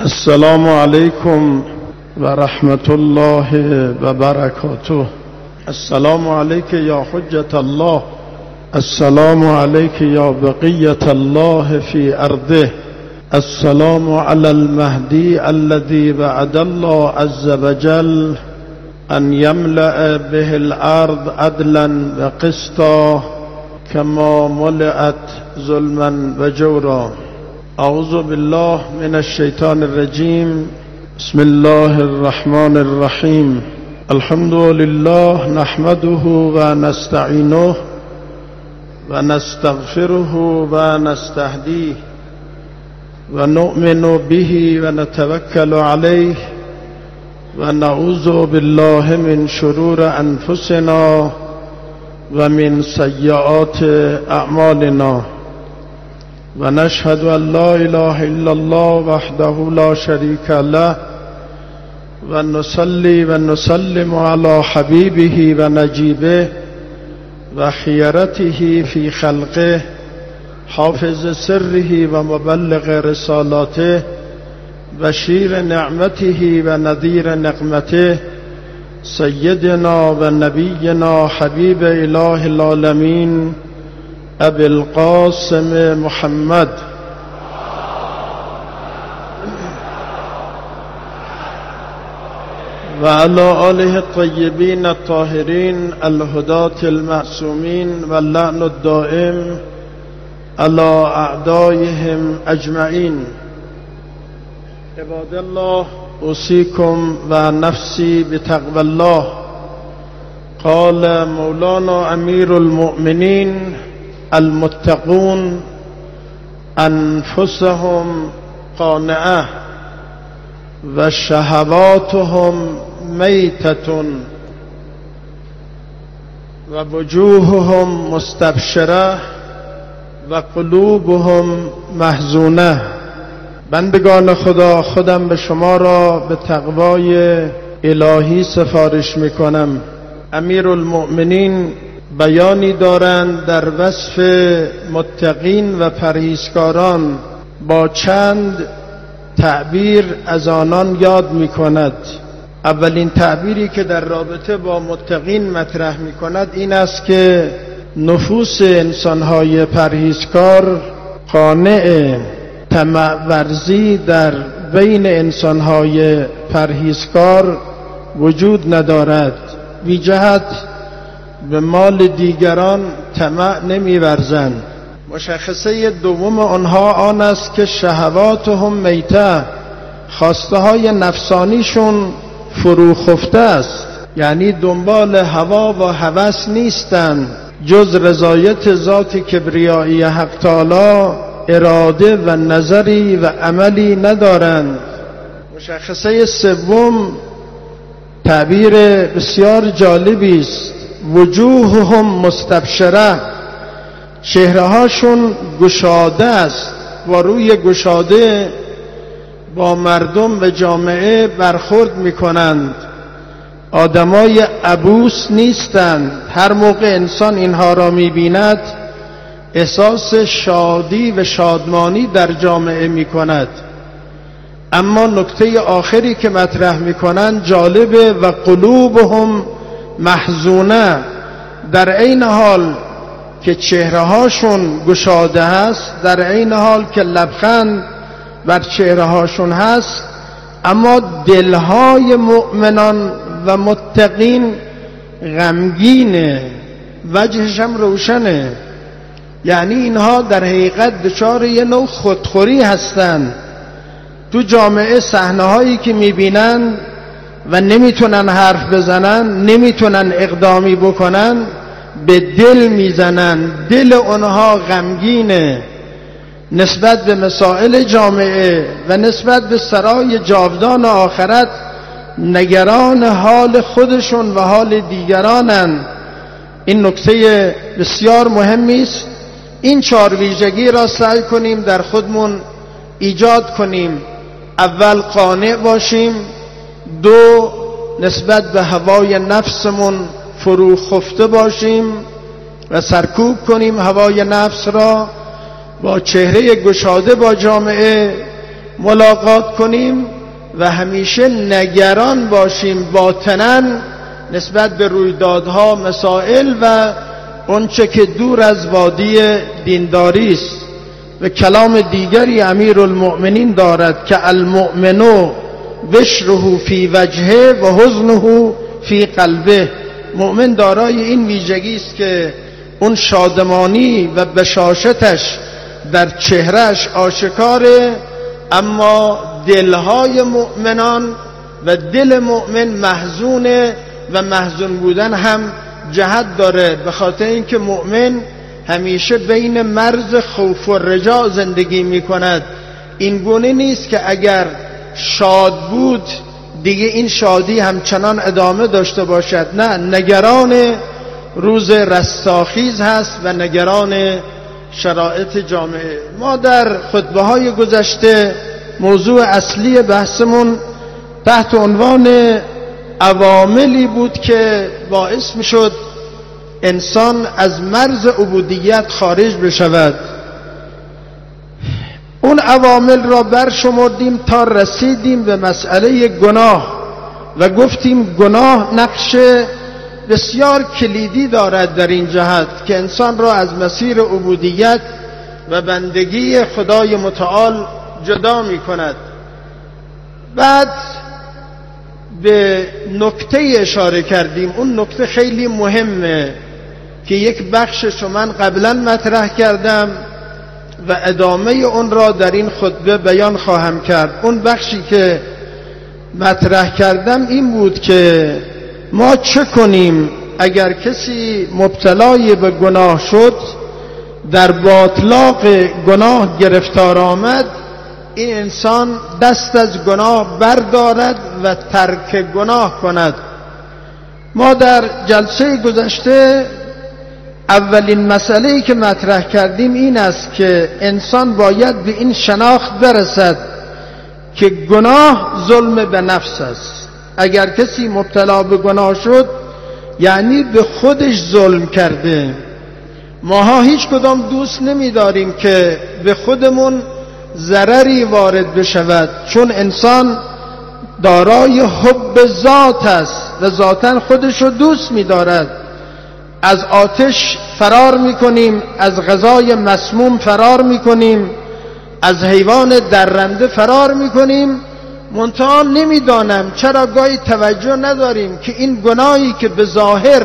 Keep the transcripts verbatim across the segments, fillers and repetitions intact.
السلام عليكم ورحمة الله وبركاته. السلام عليك يا حجة الله، السلام عليك يا بقية الله في أرضه، السلام على المهدي الذي وعد الله عز وجل أن يملأ به الأرض عدلا وقسطا كما ملئت ظلما وجورا. أعوذ بالله من الشيطان الرجيم. بسم الله الرحمن الرحيم. الحمد لله نحمده ونستعينه ونستغفره ونستهديه ونؤمن به ونتوكل عليه ونعوذ بالله من شرور أنفسنا ومن سيئات أعمالنا، ونشهد أن لا إله إلا الله وحده لا شريك له، ونصلي ونسلم على حبيبه ونجيبه وخيرته في خلقه، حافظ سره ومبلغ رسالاته، بشير نعمته ونذير نقمته، سيدنا ونبينا حبيب إله العالمين أبي القاسم محمد وعلى آله الطيبين الطاهرين الهداة المعصومين، واللعن الدائم على أعدائهم أجمعين. عباد الله، أوصيكم ونفسي بتقوى الله. قال مولانا أمير المؤمنين: المتقون أنفسهم قانعة وشهواتهم ميتة ووجوههم مستبشرة وقلوبهم محزونة. بندگان خدا، خودم به شما را به تقوای الهی سفارش می کنم. امیر المؤمنین بیانی دارند در وصف متقین و پرهیزکاران، با چند تعبیر از آنان یاد می کند. اولین تعبیری که در رابطه با متقین مطرح می کند این است که نفوس انسانهای پرهیزکار قانع، طمع ورزی در بین انسانهای پرهیزکار وجود ندارد. بی جهت به مال دیگران طمع نمی ورزند. مشخصه دوم آنها آن است که شهواتهم میته، خواسته های نفسانیشون فرو خفته است، یعنی دنبال هوا و هوس نیستند، جز رضایت ذات کبریایی حق تعالی اراده و نظری و عملی ندارند. مشخصه سوم تعبیر بسیار جالبی است: وجوههم مستبشره، چهره هاشون گشاده است و روی گشاده با مردم و جامعه برخورد می کنند. آدمای عبوس نیستند. هر موقع انسان اینها را می بیند احساس شادی و شادمانی در جامعه می کند. اما نکته آخری که مطرح می کنند جالبه: و قلوبهم محزونه. در عین حال که چهره هاشون گشاده هست، در عین حال که لبخند بر چهره هاشون هست، اما دلهای مؤمنان و متقین غمگینه، وجهش هم روشنه. یعنی اینها در حقیقت دچار یه نوع خودخوری هستند. تو جامعه صحنه هایی که میبینن و نمیتونن حرف بزنن، نمیتونن اقدامی بکنن، به دل میزنن. دل اونها غمگینه نسبت به مسائل جامعه و نسبت به سرای جاودان آخرت، نگران حال خودشون و حال دیگرانن. این نکته بسیار مهمی است. این چهار ویژگی را سعی کنیم در خودمون ایجاد کنیم. اول قانع باشیم، دو نسبت به هوای نفسمون فرو خفته باشیم و سرکوب کنیم هوای نفس را، با چهره گشاده با جامعه ملاقات کنیم و همیشه نگران باشیم باطناً نسبت به رویدادها، مسائل و اونچه که دور از وادی دینداری است. و کلام دیگری امیرالمؤمنین دارد که المؤمن بشره فی وجهه و حزنه فی قلبه. مؤمن دارای این ویژگی است که اون شادمانی و بشاشتش در چهرهش آشکاره، اما دلهای مؤمنان و دل مؤمن محزونه و محزون بودن هم جهت داره، به خاطر اینکه مؤمن همیشه بین مرز خوف و رجا زندگی می کند. این گونه نیست که اگر شاد بود دیگه این شادی همچنان ادامه داشته باشد، نه، نگران روز رستاخیز هست و نگران شرایط جامعه. ما در خطبه های گذشته موضوع اصلی بحثمون تحت عنوان عواملی بود که باعث می شد انسان از مرز عبودیت خارج بشود. اون عوامل را برشمردیم تا رسیدیم به مسئله گناه و گفتیم گناه نقش بسیار کلیدی دارد در این جهت که انسان را از مسیر عبودیت و بندگی خدای متعال جدا می کند. بعد به نکته اشاره کردیم، اون نکته خیلی مهمه که یک بخشش من قبلا مطرح کردم و ادامه اون را در این خطبه بیان خواهم کرد. اون بخشی که مطرح کردم این بود که ما چه کنیم اگر کسی مبتلای به گناه شد، در باطلاق گناه گرفتار آمد، این انسان دست از گناه بردارد و ترک گناه کند. ما در جلسه گذشته اولین مسئله‌ای که مطرح کردیم این است که انسان باید به این شناخت برسد که گناه ظلم به نفس است. اگر کسی مبتلا به گناه شد یعنی به خودش ظلم کرده. ماها هیچ کدام دوست نمی داریم که به خودمون ضرری وارد بشود، چون انسان دارای حب ذات است و ذاتاً خودش رو دوست می دارد. از آتش فرار می کنیم، از غذای مسموم فرار می کنیم، از حیوان درنده فرار می کنیم. منتها نمیدانم چرا گاهی توجه نداریم که این گناهی که به ظاهر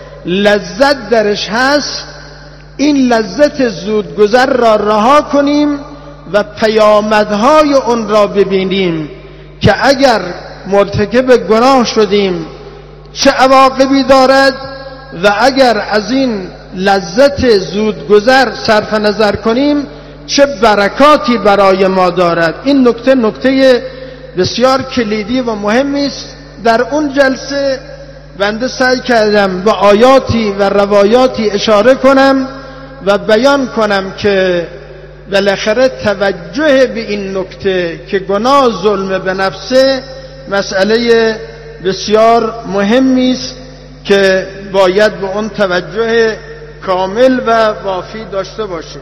لذت درش هست، این لذت زودگذر را رها کنیم و پیامدهای اون را ببینیم که اگر مرتکب گناه شدیم چه عواقبی دارد و اگر از این لذت زودگذر صرف نظر کنیم چه برکاتی برای ما دارد. این نکته نکته بسیار کلیدی و مهمی است. در اون جلسه بنده سعی کردم به آیاتی و روایاتی اشاره کنم و بیان کنم که بالاخره توجه به این نکته که گناه ظلم به نفسه مسئله بسیار مهمی است که باید به اون توجه کامل و وافی داشته باشیم.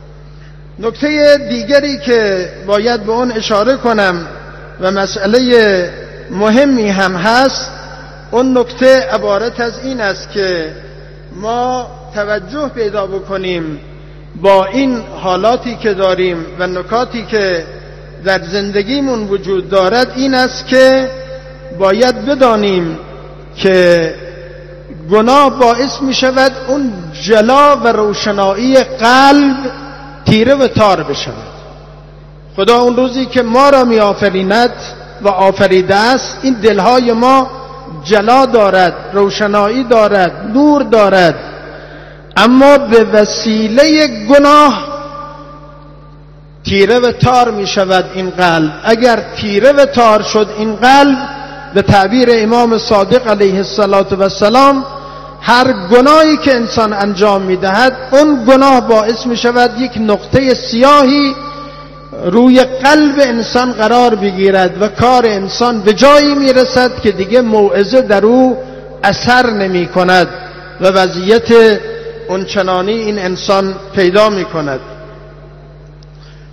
نکته دیگری که باید به اون اشاره کنم و مسئله مهمی هم هست، اون نکته عبارت از این است که ما توجه پیدا بکنیم با این حالاتی که داریم و نکاتی که در زندگیمون وجود دارد، این است که باید بدانیم که گناه باعث می شود اون جلا و روشنایی قلب تیره و تار بشود. خدا اون روزی که ما را می آفریند و آفریده است، این دلهای ما جلا دارد، روشنایی دارد، نور دارد، اما به وسیله گناه تیره و تار می شود این قلب. اگر تیره و تار شد این قلب، به تعبیر امام صادق علیه السلام، هر گناهی که انسان انجام می دهد اون گناه باعث می شود یک نقطه سیاهی روی قلب انسان قرار بگیرد و کار انسان به جایی می رسد که دیگه موعظه در او اثر نمی کند و وضعیت اونچنانی این انسان پیدا می کند.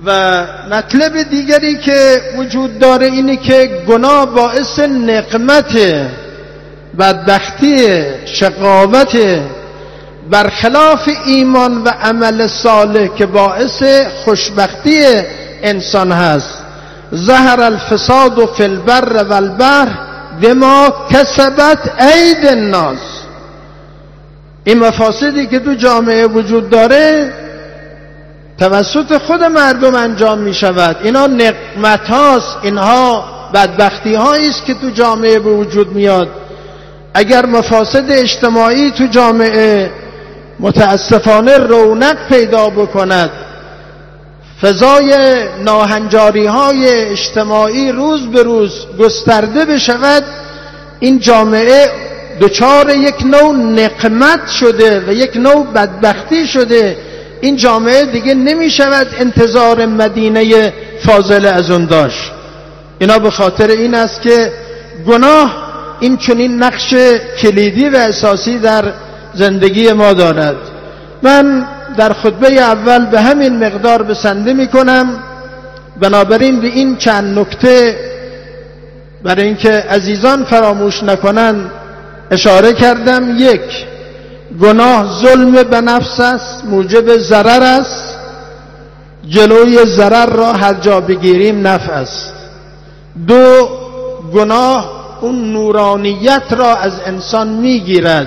و مطلب دیگری که وجود داره اینه که گناه باعث نقمت، بدبختی، شقاوت، برخلاف ایمان و عمل صالح که باعث خوشبختی انسان هست. ظهر الفساد فی البر والبحر بما کسبت اید الناس. این مفاسدی که تو جامعه وجود داره توسط خود مردم انجام می شود. اینا نقمت هاست، اینها بدبختی هایی است که تو جامعه به وجود میاد. اگر مفاسد اجتماعی تو جامعه متاسفانه رونق پیدا بکند، فضای ناهنجاری های اجتماعی روز به روز گسترده بشود، این جامعه دچار یک نوع نقمت شده و یک نوع بدبختی شده. این جامعه دیگه نمی شود انتظار مدینه فاضله از اون داشت. اینا به خاطر این است که گناه این چنین نقش کلیدی و اساسی در زندگی ما دارد. من در خطبه اول به همین مقدار بسنده می کنم. بنابراین به این چند نکته برای اینکه عزیزان فراموش نکنند اشاره کردم. یک، گناه ظلم به نفس است، موجب ضرر است. جلوی ضرر را هر جا بگیریم نفع است. دو، گناه اون نورانیت را از انسان میگیرد.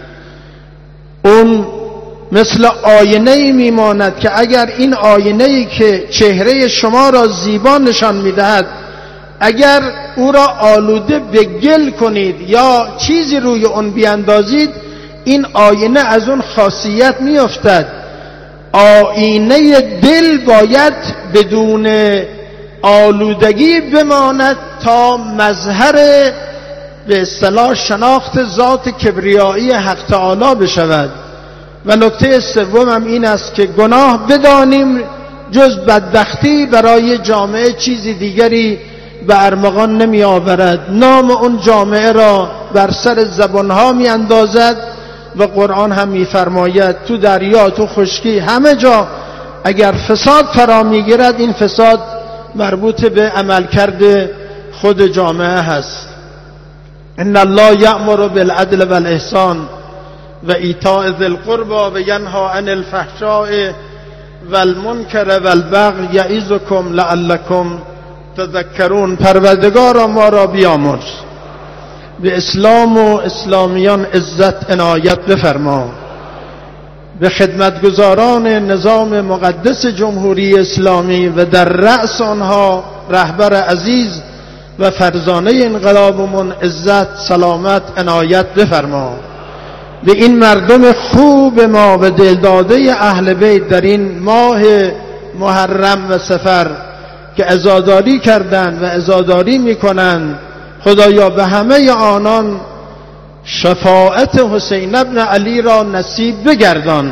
اون مثل آینه‌ای میماند که اگر این آینه‌ای که چهره شما را زیبا نشان میدهد، اگر او را آلوده به گل کنید یا چیزی روی اون بیاندازید، این آینه از اون خاصیت میافتد. آینه دل باید بدون آلودگی بماند تا مظهر به اصطلاح شناخت ذات کبریایی حق تعالی بشود. و نکته سومم این است که گناه بدانیم جز بدبختی برای جامعه چیزی دیگری به ارمغان نمی آورد. نام اون جامعه را بر سر زبانها می اندازد و قرآن هم می فرماید تو دریا، تو خشکی، همه جا اگر فساد فرا می گیرد، این فساد مربوط به عملکرد خود جامعه هست. ان الله یأمر بالعدل والاحسان و ایتاء ذی القربى و ینهی عن الفحشاء والمنکر والبغی یعظکم لعلکم تذکرون. پروردگارا ما را بیامرز، به اسلام و اسلامیان عزت عنایت بفرما، به خدمتگزاران نظام مقدس جمهوری اسلامی و در رأس آنها رهبر عزیز و فرزانه انقلابمون عزت، سلامت، عنایت بفرما. به این مردم خوب ما و دلداده اهل بیت در این ماه محرم و سفر که عزاداری کردند و عزاداری میکنند، خدایا به همه آنان شفاعت حسین ابن علی را نصیب بگردان.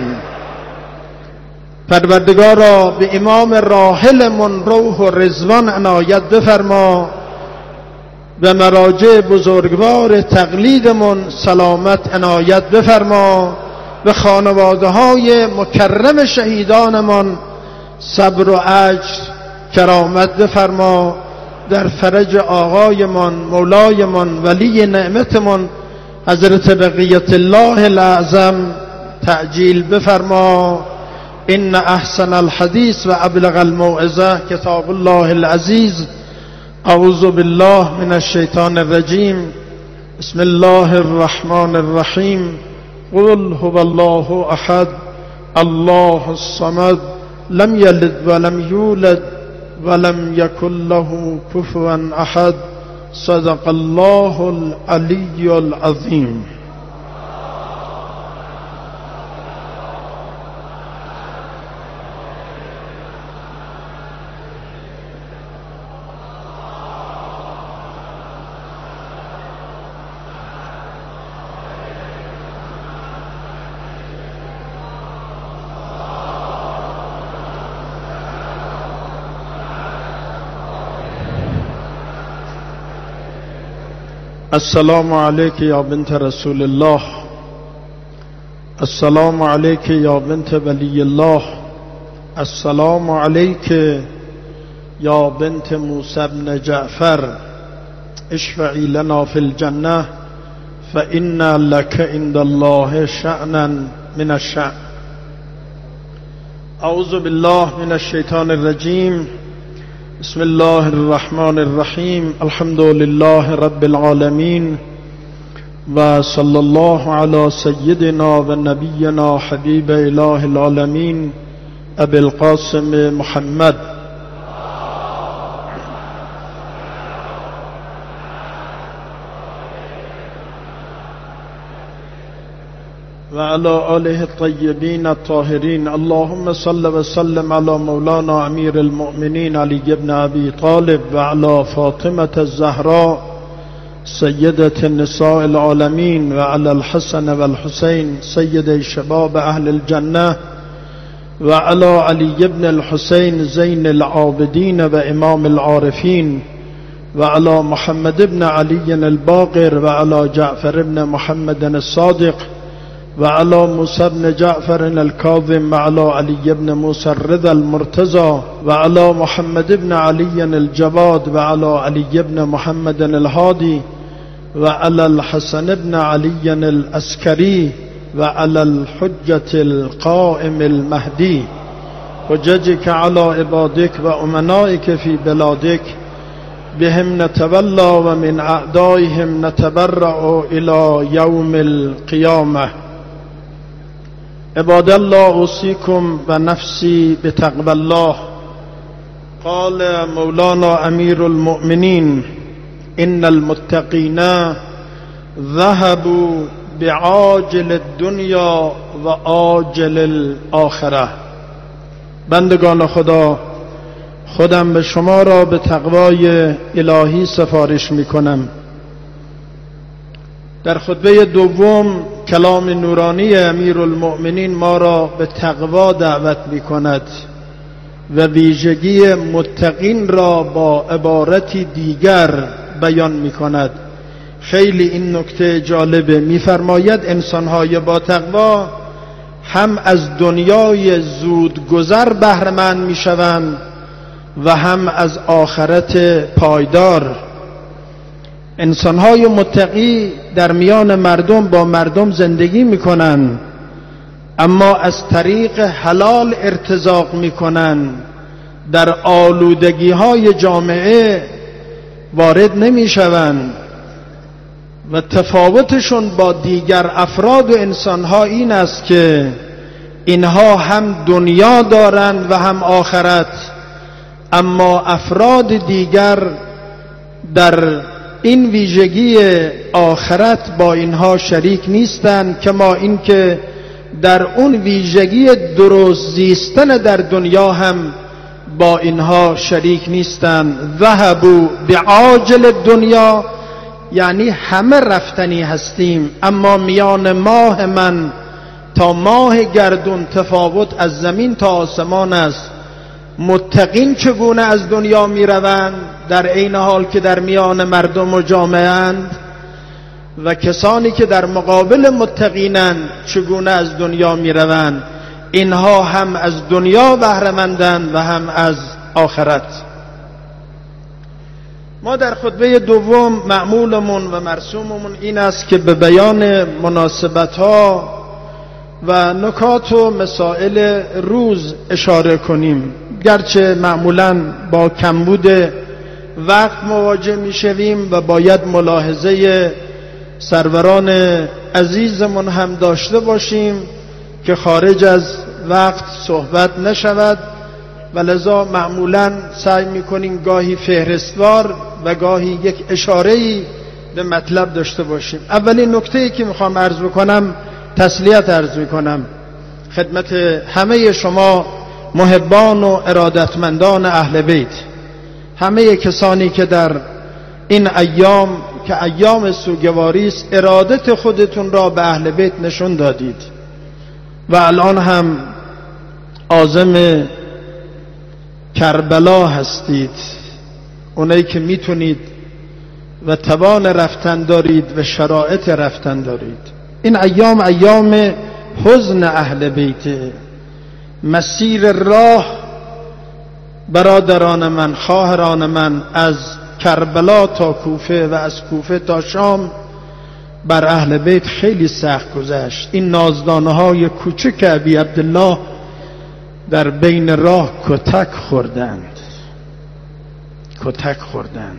پروردگارا به امام راحلمون روح و رضوان عنایت بفرما، به مراجع بزرگوار تقلیدمون سلامت عنایت بفرما، به خانواده های مکرم شهیدانمون صبر و اجر کرامت بفرما، در فرج آقایمان مولایمان ولی نعمتمان حضرت بقیت الله الاعظم تعجیل بفرما. ان احسن الحدیث و ابلغ الموعظه کتاب الله العزیز. اعوذ بالله من الشیطان الرجیم. بسم الله الرحمن الرحیم. قل هو الله احد الله الصمد لم یلد ولم یولد ولم یکن له کفوا احد. صدق الله العلی العظیم. السلام عليك يا بنت رسول الله. السلام عليك يا بنت ولي الله. السلام عليك یا بنت موسی بن جعفر اشفعی لنا فی الجنه فإن لك عند الله شأنا من الشأن. اعوذ بالله من الشیطان الرجیم. بسم الله الرحمن الرحیم. الحمد لله رب العالمین و صلی الله علی سیدنا و نبینا حبیب اله العالمین ابی القاسم محمد و علی آله الطیبین الطاهرین. اللهم صل و سلم علی مولانا امیر المؤمنین علی بن ابی طالب و علی فاطمة الزهراء سیدة النساء العالمین و علی الحسن و الحسین سید شباب اهل الجنه و علی علی بن الحسین زین العابدین و امام العارفین و علی محمد بن علی الباقر و علی جعفر بن محمد الصادق و علی موسی بن جعفر الکاظم و علی علی بن موسی الرضا المرتضى و علی محمد بن علی الجواد و علی علی بن محمد الهادی و علی الحسن بن علی العسکری و علی الحجة القائم المهدی حججك على عبادك و امنائك في بلادك بهم نتولى و من اعدائهم نتبرأ الى يوم القيامة. عباد الله اوصيكم و نفسي بتقوى الله. قال مولانا امیر المؤمنین ان المتقین ذهبوا بعاجل الدنیا و آجل الاخره. بندگان خدا، خودم به شما را به تقوای الهی سفارش می کنم. در خطبه دوم کلام نورانی امیر المؤمنین ما را به تقوا دعوت می کند و ویژگی متقین را با عبارتی دیگر بیان می کند. خیلی این نکته جالبه. می‌فرماید انسان‌های با تقوا هم از دنیای زود گذر بهره‌مند می‌شوند و هم از آخرت پایدار. انسان‌های متقی در میان مردم با مردم زندگی می‌کنند، اما از طریق حلال ارتزاق می‌کنند، در آلودگی‌های جامعه وارد نمی‌شوند و تفاوتشون با دیگر افراد و انسانها این است که اینها هم دنیا دارند و هم آخرت، اما افراد دیگر در این ویژگی آخرت با اینها شریک نیستند، کما اینکه در اون ویژگی درست زیستن در دنیا هم با اینها شریک نیستند. ذهبوا بعاجل الدنیا یعنی همه رفتنی هستیم، اما میان ماه من تا ماه گردون تفاوت از زمین تا آسمان است. متقین چگونه از دنیا می روند در عین حال که در میان مردم و جامعه اند، و کسانی که در مقابل متقینند چگونه از دنیا می روند. اینها هم از دنیا بهره‌مندند و هم از آخرت. ما در خطبه دوم معمولمون و مرسوممون این است که به بیان مناسبت‌ها و نکات و مسائل روز اشاره کنیم، گرچه معمولاً با کمبود وقت مواجه می‌شویم و باید ملاحظه سروران عزیزمون هم داشته باشیم که خارج از وقت صحبت نشود، و لذا معمولاً سعی میکنیم گاهی فهرستوار و گاهی یک اشاره‌ای به مطلب داشته باشیم. اولین نکته‌ای که میخوام عرض بکنم تسلیت عرض میکنم خدمت همه شما محبان و ارادتمندان اهل بیت، همه کسانی که در این ایام که ایام سوگواری است ارادت خودتون را به اهل بیت نشون دادید و الان هم عازم کربلا هستید. اونایی که میتونید و توان رفتن دارید و شرایط رفتن دارید. این ایام ایام حزن اهل بیت. مسیر راه برادران من، خواهران من، از کربلا تا کوفه و از کوفه تا شام بر اهل بیت خیلی سخت گذشت. این نازدانه های کوچک ابی عبدالله در بین راه کتک خوردند کتک خوردند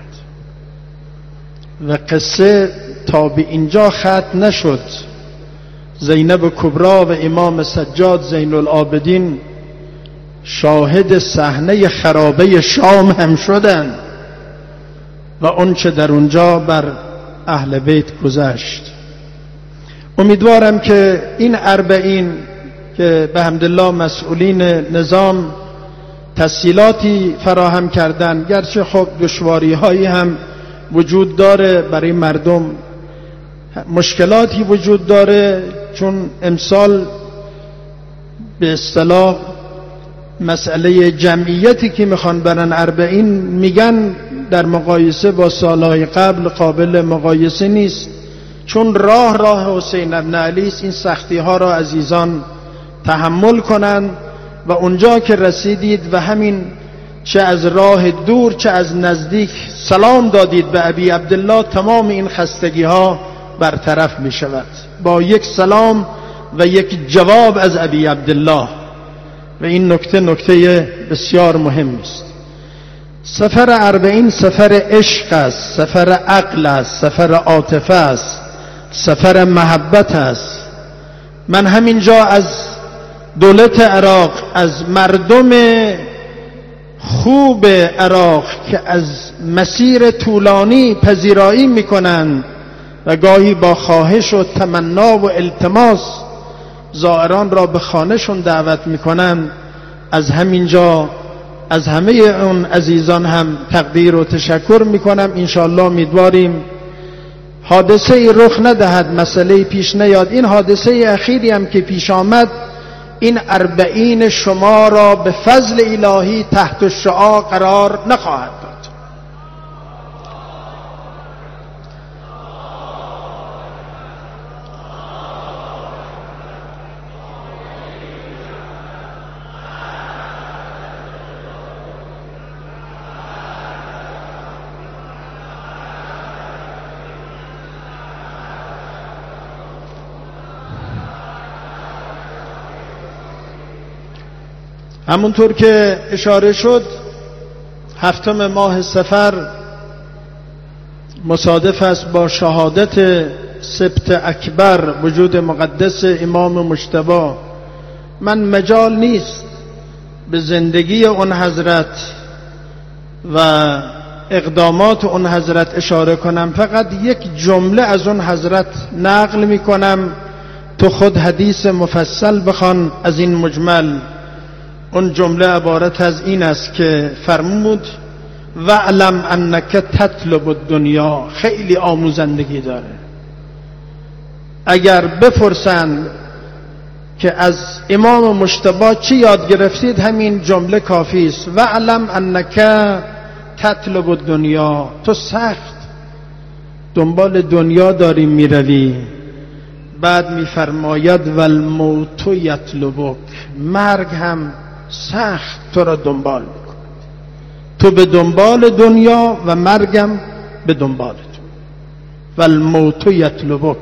و قصه تا به اینجا ختم نشد. زینب کبرا و امام سجاد زین العابدین شاهد صحنه خرابه شام هم شدند و اونچه در اونجا بر اهل بیت گذشت. امیدوارم که این اربعین که به حمدالله مسئولین نظام تسهیلاتی فراهم کردن، گرچه خب دشواری هایی هم وجود داره، برای مردم مشکلاتی وجود داره، چون امسال به اصطلاح مسئله جمعیتی که میخوان برن اربعین میگن در مقایسه با سالهای قبل قابل مقایسه نیست، چون راه راه حسین ابن علی است. این سختی ها را عزیزان تحمل کنند و اونجا که رسیدید و همین چه از راه دور چه از نزدیک سلام دادید به ابی عبدالله، تمام این خستگی ها برطرف می شود با یک سلام و یک جواب از ابی عبدالله. و این نکته نکته بسیار مهم است. سفر اربعین سفر عشق است، سفر عقل است، سفر عاطفه است، سفر محبت است. من همینجا از دولت عراق، از مردم خوب عراق که از مسیر طولانی پذیرایی میکنند و گاهی با خواهش و تمنا و التماس زائران را به خانهشون دعوت میکنند، از همینجا از همه اون عزیزان هم تقدیر و تشکر میکنم. انشاءالله امیدواریم حادثه ای رخ ندهد، مسئله پیش نیاد. این حادثه اخیری هم که پیش آمد، این اربعین شما را به فضل الهی تحت الشعاع قرار نخواهد داد. همونطور که اشاره شد، هفتم ماه صفر مصادف است با شهادت سبت اکبر وجود مقدس امام مجتبی. من مجال نیست به زندگی اون حضرت و اقدامات اون حضرت اشاره کنم، فقط یک جمله از اون حضرت نقل می کنم، تو خود حدیث مفصل بخوان از این مجمل. اون جمله عبارت از این است که فرمود وعلم انک تطلب الدنیا. خیلی آموزندگی داره. اگر بپرسند که از امام مجتبی چی یاد گرفتید، همین جمله کافی است. وعلم انک تطلب الدنیا. تو سخت دنبال دنیا داری میروی. بعد میفرماید والموت یطلبک. مرگ هم سخت تو را دنبال میکند. تو به دنبال دنیا و مرگم به دنبال تو. والموت یطلبک.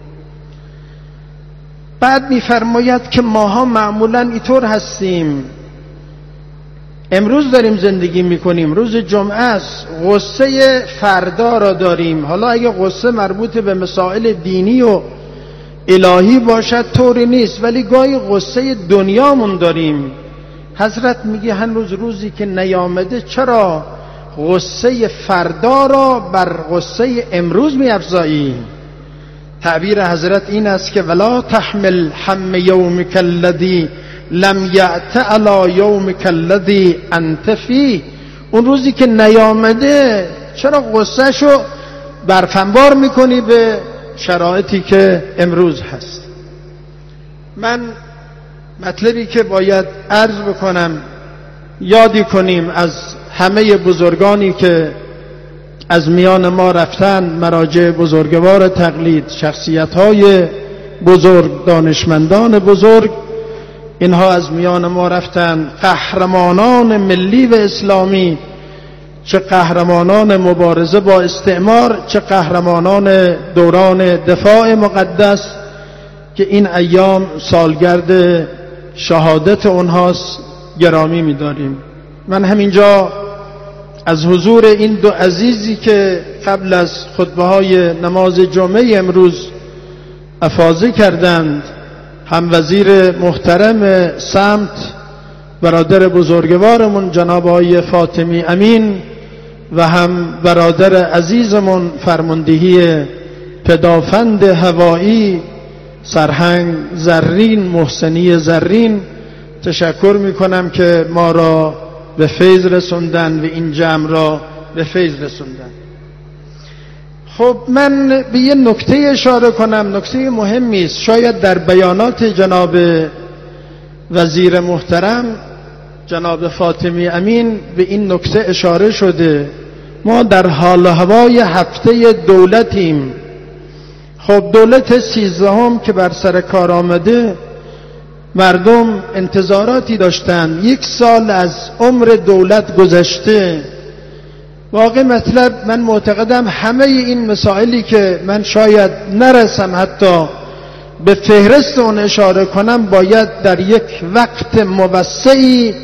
بعد میفرماید که ماها معمولا اینطور هستیم، امروز داریم زندگی میکنیم، روز جمعه است، غصه فردا را داریم. حالا اگه غصه مربوط به مسائل دینی و الهی باشد طوری نیست، ولی گاهی غصه دنیامون داریم. حضرت میگه هنوز روزی که نیامده چرا غصه فردا را بر غصه امروز میافزایی؟ تعبیر حضرت این است که ولا تحمل هم یومک الذی لم یأت علی یومک الذی انت فیه. اون روزی که نیامده چرا غصه شو برفنبار میکنی به شرایطی که امروز هست؟ من مطلبی که باید عرض بکنم، یادی کنیم از همه بزرگانی که از میان ما رفتن، مراجع بزرگوار تقلید، شخصیت‌های بزرگ، دانشمندان بزرگ. اینها از میان ما رفتن، قهرمانان ملی و اسلامی، چه قهرمانان مبارزه با استعمار، چه قهرمانان دوران دفاع مقدس که این ایام سالگرد شهادت اونهاست گرامی می‌داریم. من همینجا از حضور این دو عزیزی که قبل از خطبه‌های نماز جمعه امروز افاضه کردند، هم وزیر محترم سمت برادر بزرگوارمون جناب آقای فاطمی امین و هم برادر عزیزمون فرماندهی پدافند هوایی سرهنگ زرین محسنی زرین تشکر میکنم که ما را به فیض رسوندن و این جمع را به فیض رسوندن. خب من به یه نکته اشاره کنم، نکته مهمی است. شاید در بیانات جناب وزیر محترم جناب فاطمی امین به این نکته اشاره شده. ما در حال و هوای هفته دولتیم. خب دولت سیزدهم که بر سر کار آمده، مردم انتظاراتی داشتن. یک سال از عمر دولت گذشته. واقع مطلب من معتقدم همه این مسائلی که من شاید نرسم حتی به فهرست اون اشاره کنم باید در یک وقت موسعی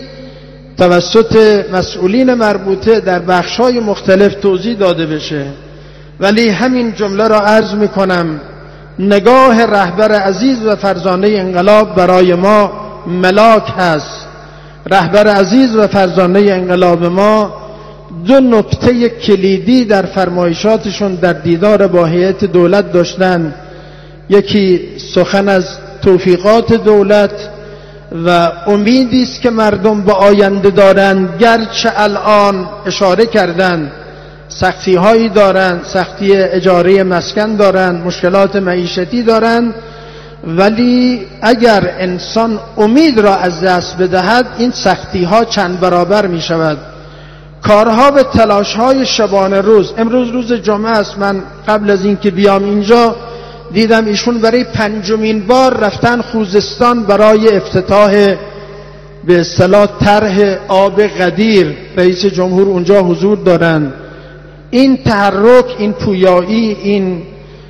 توسط مسئولین مربوطه در بخش‌های مختلف توضیح داده بشه، ولی همین جمله را عرض می‌کنم. نگاه رهبر عزیز و فرزانه انقلاب برای ما ملاک هست. رهبر عزیز و فرزانه انقلاب ما دو نکته کلیدی در فرمایشاتشون در دیدار با هیئت دولت داشتن. یکی سخن از توفیقات دولت و امیدی است که مردم به آینده دارند، گرچه الان اشاره کردند سختی هایی دارند، سختی اجاره مسکن دارند، مشکلات معیشتی دارند، ولی اگر انسان امید را از دست بدهد این سختی ها چند برابر می شود. کارها و تلاش های شبانه روز، امروز روز جمعه است، من قبل از اینکه بیام اینجا دیدم ایشون برای پنجمین بار رفتن خوزستان برای افتتاح به اصطلاح طرح آب قدیر. رئیس جمهور اونجا حضور دارن. این تحرک، این پویایی، این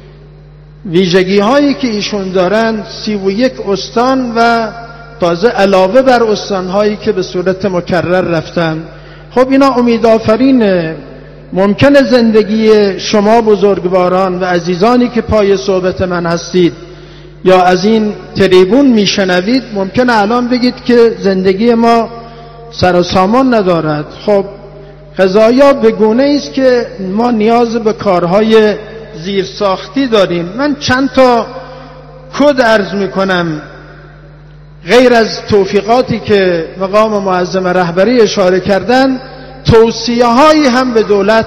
ویژگی هایی که ایشون دارن، سی و یک استان و تازه علاوه بر استان هایی که به صورت مکرر رفتن. خب اینا امیدآفرینه. ممکنه زندگی شما بزرگواران و عزیزانی که پای صحبت من هستید یا از این تریبون میشنوید ممکنه الان بگید که زندگی ما سر و سامان ندارد. خب قضایا به گونه است که ما نیاز به کارهای زیرساختی داریم. من چند تا کد عرض میکنم غیر از توفیقاتی که مقام معظم رهبری اشاره کردن، توصیه هایی هم به دولت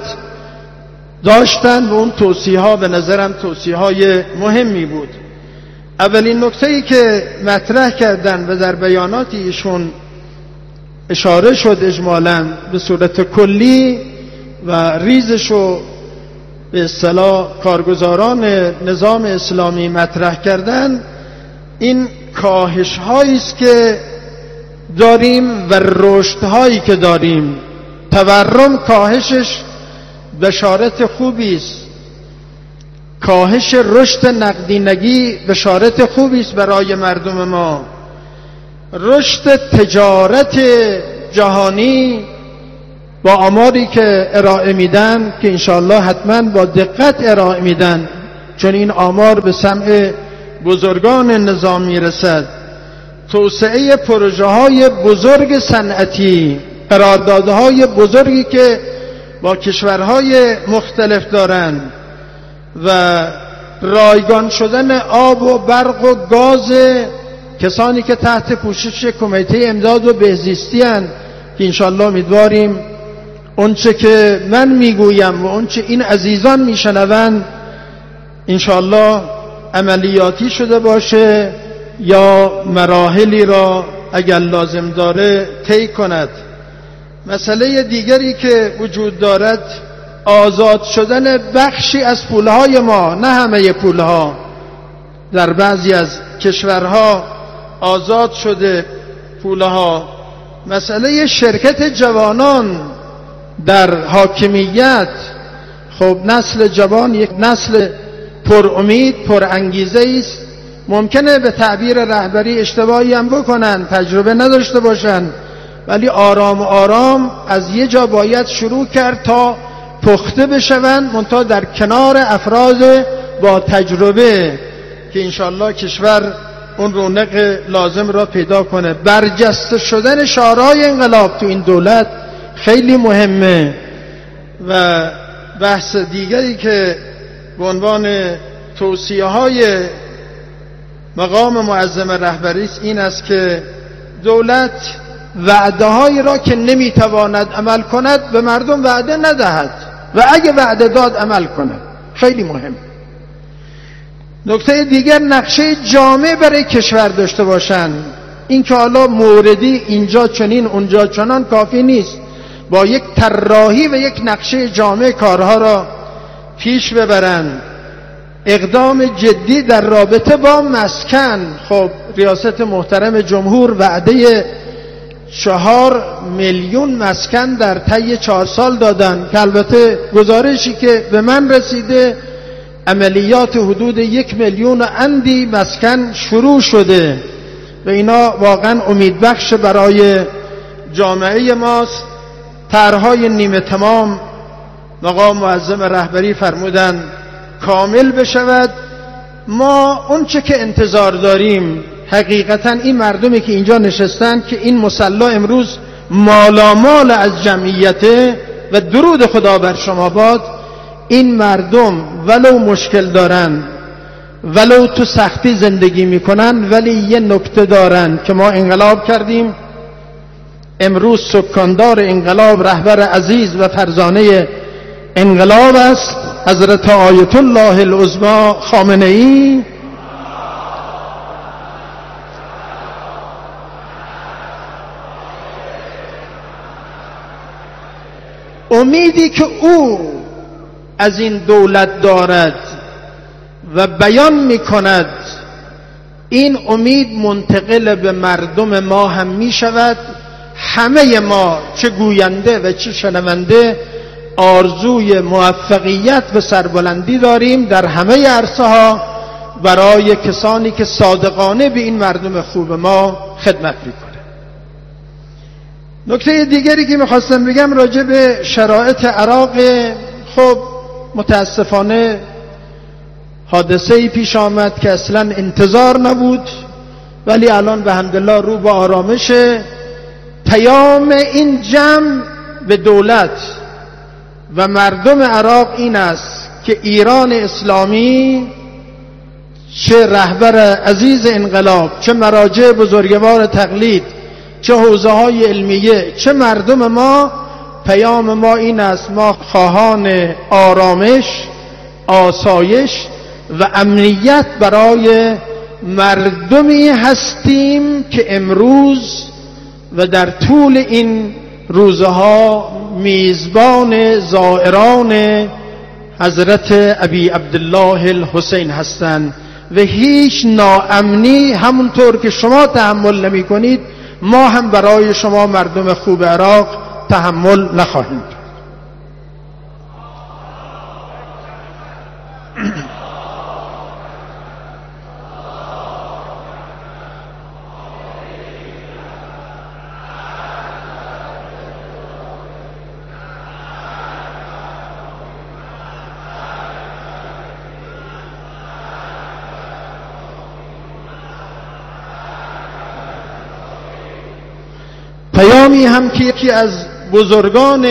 داشتن و اون توصیه ها به نظرم توصیه های مهمی بود. اولین نکته‌ای که مطرح کردن و در بیانات ایشون اشاره شد اجمالاً به صورت کلی و ریزشو به اصطلاح کارگزاران نظام اسلامی مطرح کردن، این کاهش هایی است که داریم و رشد هایی که داریم. تورم کاهشش بشارت خوبی است. کاهش رشد نقدینگی بشارت خوبی است برای مردم ما. رشد تجارت جهانی با آماری که ارائه میدن که انشاءالله حتما با دقت ارائه میدن چون این آمار به سمع بزرگان نظام میرسد. توسعه پروژه های بزرگ صنعتی، قراردادهای بزرگی که با کشورهای مختلف دارند و رایگان شدن آب و برق و گاز کسانی که تحت پوشش کمیته امداد و بهزیستی هستند که انشاءالله امیدواریم اونچه که من میگویم و اونچه این عزیزان میشنوند انشاءالله عملیاتی شده باشه یا مراحلی را اگر لازم داره طی کند. مسئله دیگری که وجود دارد آزاد شدن بخشی از پولهای ما، نه همه پولها. در بعضی از کشورها آزاد شده پوله ها، مسئله شرکت جوانان در حاکمیت. خب نسل جوان یک نسل پر امید، پر انگیزه است. ممکنه به تعبیر رهبری اشتباهی هم بکنن، تجربه نداشته باشن، ولی آرام آرام از یه جا باید شروع کرد تا پخته بشون، منتها در کنار افراد با تجربه که انشالله کشور اون رونق لازم را پیدا کنه. برجسته شدن شورای انقلاب تو این دولت خیلی مهمه. و بحث دیگری که به عنوان توصیه های مقام معظم رهبری است این است که دولت وعده هایی را که نمیتواند عمل کند به مردم وعده ندهد و اگه وعده داد عمل کند. خیلی مهم. نکته دیگر، نقشه جامع برای کشور داشته باشند. این که حالا موردی اینجا چنین اونجا چنان کافی نیست، با یک طراحی و یک نقشه جامع کارها را پیش ببرند. اقدام جدی در رابطه با مسکن. خب ریاست محترم جمهور وعده چهار میلیون مسکن در طی چهار سال دادن که البته گزارشی که به من رسیده عملیات حدود یک میلیون اندی مسکن شروع شده و اینا واقعا امیدبخش برای جامعه ماست. طرح‌های نیمه تمام مقام معظم رهبری فرمودن کامل بشود. ما اون چه که انتظار داریم حقیقتا این مردمی که اینجا نشستن که این مصلی امروز مالامال از جمعیته و درود خدا بر شما باد، این مردم ولو مشکل دارن ولو تو سختی زندگی میکنن ولی یه نکته دارن که ما انقلاب کردیم. امروز سکاندار انقلاب رهبر عزیز و فرزانه انقلاب است حضرت آیت الله العظمی خامنه ای. امیدی که او از این دولت دارد و بیان میکند، این امید منتقل به مردم ما هم می شود. همه ما چه گوینده و چه شنونده آرزوی موفقیت و سربلندی داریم در همه عرصه ها برای کسانی که صادقانه به این مردم خوب ما خدمت میکنه. نکته دیگری که میخواستم بگم راجع به شرایط عراق. خب متاسفانه حادثه‌ای پیش آمد که اصلا انتظار نبود، ولی الان به حمدالله رو به آرامشه. پیام این جمع به دولت و مردم عراق این است که ایران اسلامی، چه رهبر عزیز انقلاب، چه مراجع بزرگوار تقلید، چه حوزه های علمیه، چه مردم ما، پیام ما این است: ما خواهان آرامش، آسایش و امنیت برای مردمی هستیم که امروز و در طول این روزها میزبان زائران حضرت ابی عبدالله الحسین هستند و هیچ ناامنی همونطور که شما تحمل نمی کنید ما هم برای شما مردم خوب عراق تحمل نخواهیم کرد. پیامی هم که یکی از بزرگان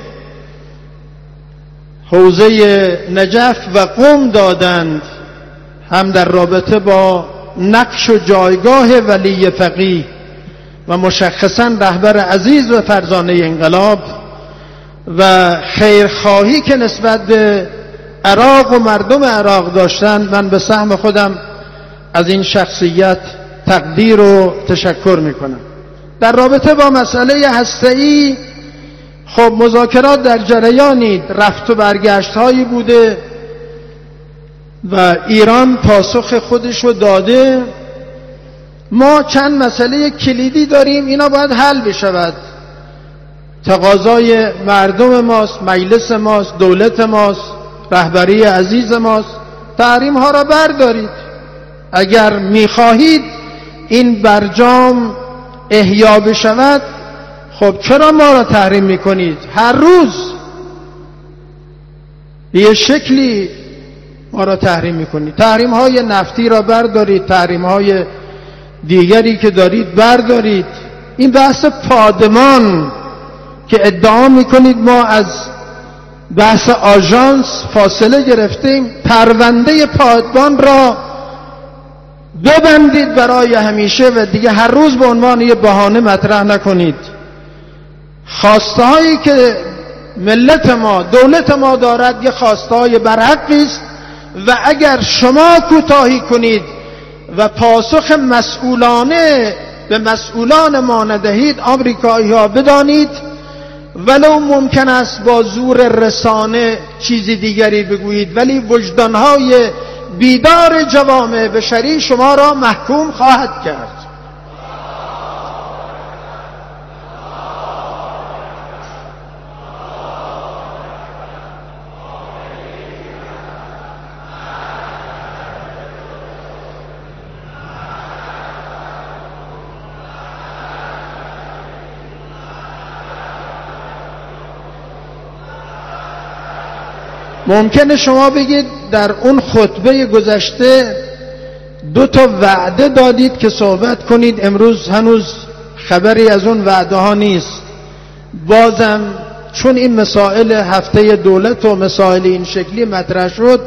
حوزه نجف و قم دادند، هم در رابطه با نقش و جایگاه ولی فقیه و مشخصا رهبر عزیز و فرزانه انقلاب و خیرخواهی که نسبت به عراق و مردم عراق داشتند، من به سهم خودم از این شخصیت تقدیر و تشکر میکنم. در رابطه با مسئله هسته‌ای، خب مذاکرات در جریانی، رفت و برگشت هایی بوده و ایران پاسخ خودش رو داده ما چند مسئله کلیدی داریم، اینا باید حل بشود. تقاضای مردم ماست، مجلس ماست، دولت ماست، رهبری عزیز ماست. تحریم ها را بردارید. اگر میخواهید این برجام احیا بشود، خب چرا ما را تحریم میکنید؟ هر روز به یه شکلی ما را تحریم میکنید. تحریم های نفتی را بردارید، تحریم های دیگری که دارید بردارید. این بحث پادمان که ادعا میکنید ما از بحث آژانس فاصله گرفتیم، پرونده پادمان را ببندید برای همیشه و دیگه هر روز به عنوان یه بهانه مطرح نکنید. خواسته هایی که ملت ما، دولت ما دارد یه خواسته های برحقی است و اگر شما کوتاهی کنید و پاسخ مسئولانه به مسئولان ما ندهید، آمریکایی ها بدانید ولو ممکن است با زور رسانه چیزی دیگری بگویید، ولی وجدانهای بیدار جوامع بشری شما را محکوم خواهد کرد. ممکنه شما بگید در اون خطبه گذشته دو تا وعده دادید که صحبت کنید، امروز هنوز خبری از اون وعده ها نیست. بازم چون این مسائل هفته دولت و مسائل این شکلی مطرح شد،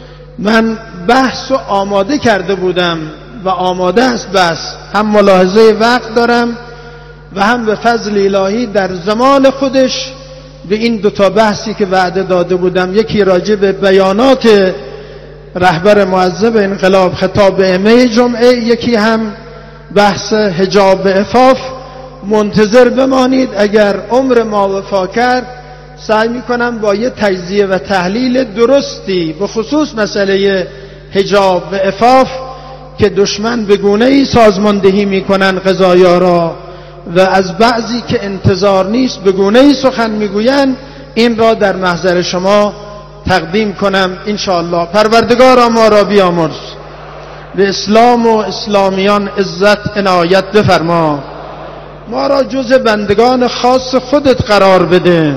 من بحث رو آماده کرده بودم و آماده است بحث. هم ملاحظه وقت دارم و هم به فضل الهی در زمان خودش به این دوتا بحثی که وعده داده بودم، یکی راجع به بیانات رهبر معظم انقلاب خطاب به ائمه جمعه، یکی هم بحث حجاب و عفاف. منتظر بمانید، اگر عمر ما وفا کرد سعی میکنم با یه تجزیه و تحلیل درستی به خصوص مسئله حجاب و عفاف که دشمن به گونه‌ای سازماندهی میکنن قضایا را و از بعضی که انتظار نیست به گونه‌ای سخن میگویند، این را در محضر شما تقدیم کنم انشاءالله. پروردگارا ما را بیامرز، به اسلام و اسلامیان عزت عنایت بفرما، ما را جز بندگان خاص خودت قرار بده.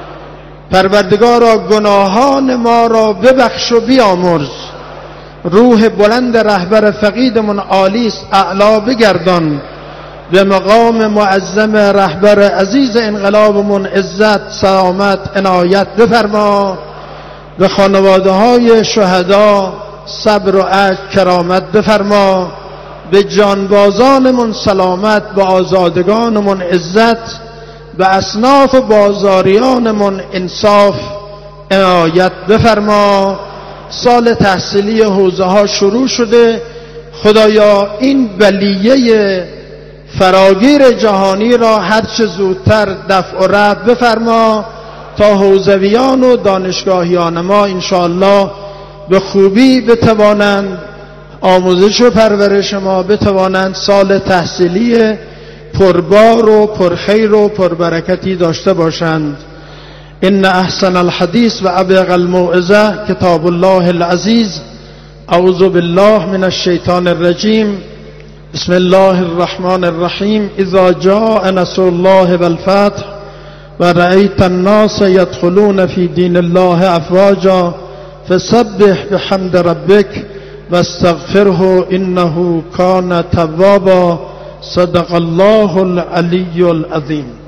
پروردگارا گناهان ما را ببخش و بیامرز، روح بلند رهبر فقیدمون عالی است اعلا بگردان، به مقام معظم رهبر عزیز انقلابمون عزت سلامت عنایت بفرما، به خانواده های شهدا صبر و عجز کرامت بفرما، به جانبازانمون سلامت، به آزادگانمون عزت، به اصناف بازاریانمون انصاف عنایت بفرما. سال تحصیلی حوزه ها شروع شده، خدایا این بلیه فراگیر جهانی را هرچه زودتر دفع و رفع بفرما تا حوزویان و دانشگاهیان ما انشاءالله به خوبی بتوانند آموزش و پرورش ما بتوانند سال تحصیلی پربار و پرخیر و پربرکتی داشته باشند. ان احسن الحدیث و ابلغ الموعظه کتاب الله العزیز. اعوذ بالله من الشیطان الرجیم. بسم الله الرحمن الرحیم. اذا جاء نصر الله والفتح و رأیت الناس يدخلون في دین الله افواجا فسبح بحمد ربک واستغفره انه کان توابا. صدق الله العلی العظیم.